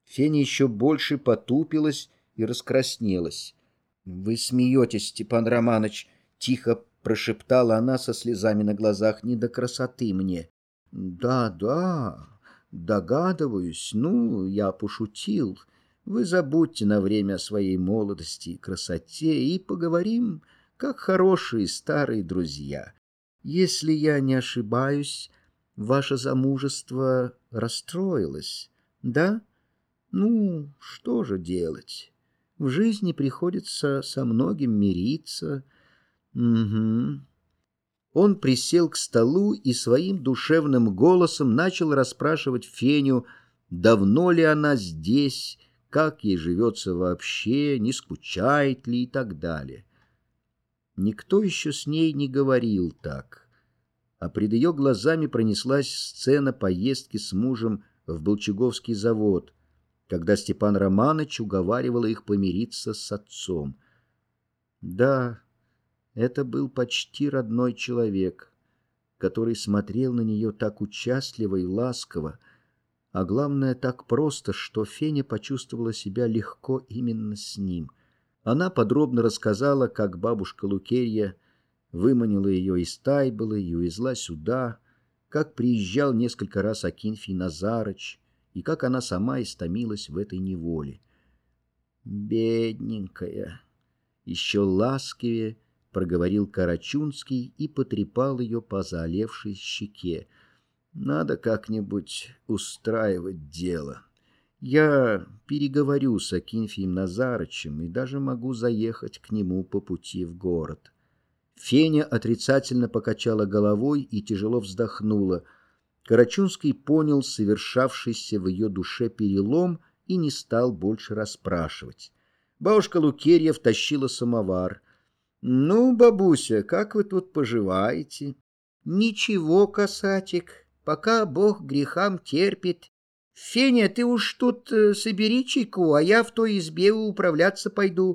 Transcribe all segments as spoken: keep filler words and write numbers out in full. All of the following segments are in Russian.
Феня еще больше потупилась и раскраснелась. — Вы смеетесь, Степан Романыч, — тихо прошептала она со слезами на глазах, — не до красоты мне. — Да, да, догадываюсь, ну, я пошутил. Вы забудьте на время о своей молодости и красоте и поговорим, как хорошие старые друзья. Если я не ошибаюсь, ваше замужество расстроилось, да? Ну, что же делать? В жизни приходится со многим мириться. Угу. Он присел к столу и своим душевным голосом начал расспрашивать Феню, давно ли она здесь, как ей живется вообще, не скучает ли и так далее. Никто еще с ней не говорил так, а пред ее глазами пронеслась сцена поездки с мужем в Болчаговский завод, когда Степан Романыч уговаривал их помириться с отцом. Да, это был почти родной человек, который смотрел на нее так участливо и ласково, а главное, так просто, что Феня почувствовала себя легко именно с ним. Она подробно рассказала, как бабушка Лукерья выманила ее из Тайбыла и увезла сюда, как приезжал несколько раз Акинфий Назарыч, и как она сама истомилась в этой неволе. «Бедненькая!» — еще ласковее проговорил Карачунский и потрепал ее по заолевшей щеке. «Надо как-нибудь устраивать дело. Я переговорю с Акинфием Назарычем и даже могу заехать к нему по пути в город». Феня отрицательно покачала головой и тяжело вздохнула. Карачунский понял совершавшийся в ее душе перелом и не стал больше расспрашивать. Бабушка Лукерья втащила самовар. — Ну, бабуся, как вы тут поживаете? — Ничего, касатик, пока Бог грехам терпит. Феня, ты уж тут э, собери чайку, а я в той избе управляться пойду.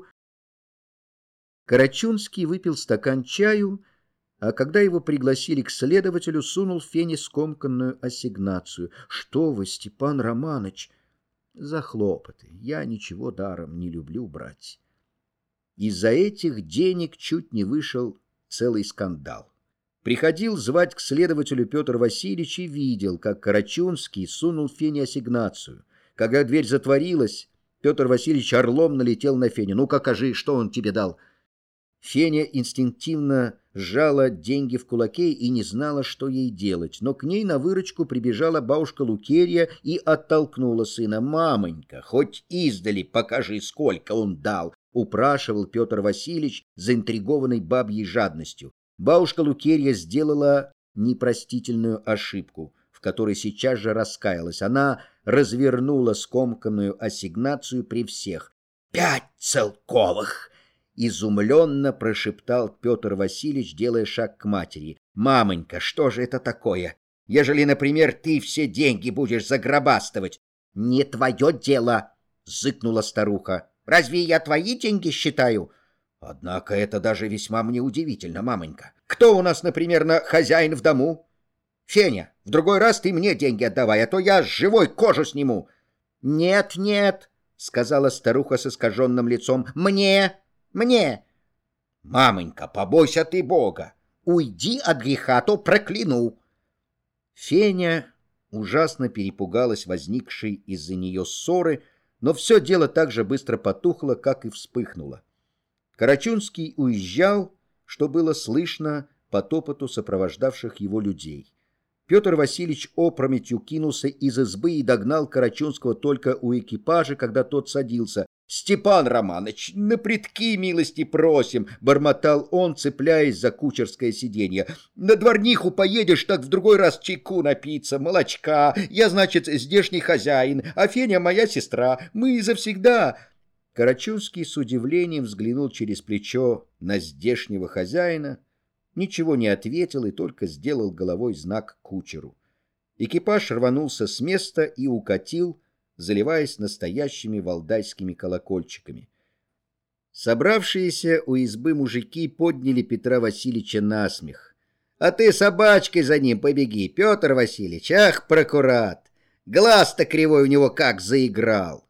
Карачунский выпил стакан чаю, а когда его пригласили к следователю, сунул Фене скомканную ассигнацию. — Что вы, Степан Романыч? — За хлопоты. Я ничего даром не люблю брать. Из-за этих денег чуть не вышел целый скандал. Приходил звать к следователю Петр Васильевич и видел, как Карачунский сунул Фене ассигнацию. Когда дверь затворилась, Петр Васильевич орлом налетел на Феню. — Ну-ка, кажи, что он тебе дал? Феня инстинктивно сжала деньги в кулаке и не знала, что ей делать. Но к ней на выручку прибежала бабушка Лукерья и оттолкнула сына. — Мамонька, хоть издали покажи, сколько он дал, — упрашивал Петр Васильевич, заинтригованный бабьей жадностью. Бабушка Лукерья сделала непростительную ошибку, в которой сейчас же раскаялась. Она развернула скомканную ассигнацию при всех. — Пять целковых! — изумленно прошептал Петр Васильевич, делая шаг к матери. — Мамонька, что же это такое? Ежели, например, ты все деньги будешь загробастывать? — Не твое дело! — зыкнула старуха. — Разве я твои деньги считаю? — Однако это даже весьма мне удивительно, мамонька. Кто у нас, например, на хозяин в дому? — Феня, в другой раз ты мне деньги отдавай, а то я с живой кожу сниму. — Нет, нет, — сказала старуха с искаженным лицом. — Мне... Мне. — Мамонька, побойся ты Бога. Уйди от греха, то прокляну. Феня ужасно перепугалась возникшей из-за нее ссоры, но все дело так же быстро потухло, как и вспыхнуло. Карачунский уезжал, что было слышно по топоту сопровождавших его людей. Петр Васильевич опрометью кинулся из избы и догнал Карачунского только у экипажа, когда тот садился. — Степан Романыч, на предки милости просим, — бормотал он, цепляясь за кучерское сиденье. — На дворниху поедешь, так в другой раз чайку напиться, молочка. Я, значит, здешний хозяин, а Феня моя сестра. Мы завсегда... Карачунский с удивлением взглянул через плечо на здешнего хозяина, ничего не ответил и только сделал головой знак кучеру. Экипаж рванулся с места и укатил, заливаясь настоящими валдайскими колокольчиками. Собравшиеся у избы мужики подняли Петра Васильевича на смех. — А ты собачкой за ним побеги, Петр Васильевич, ах, прокурат! Глаз-то кривой у него как заиграл!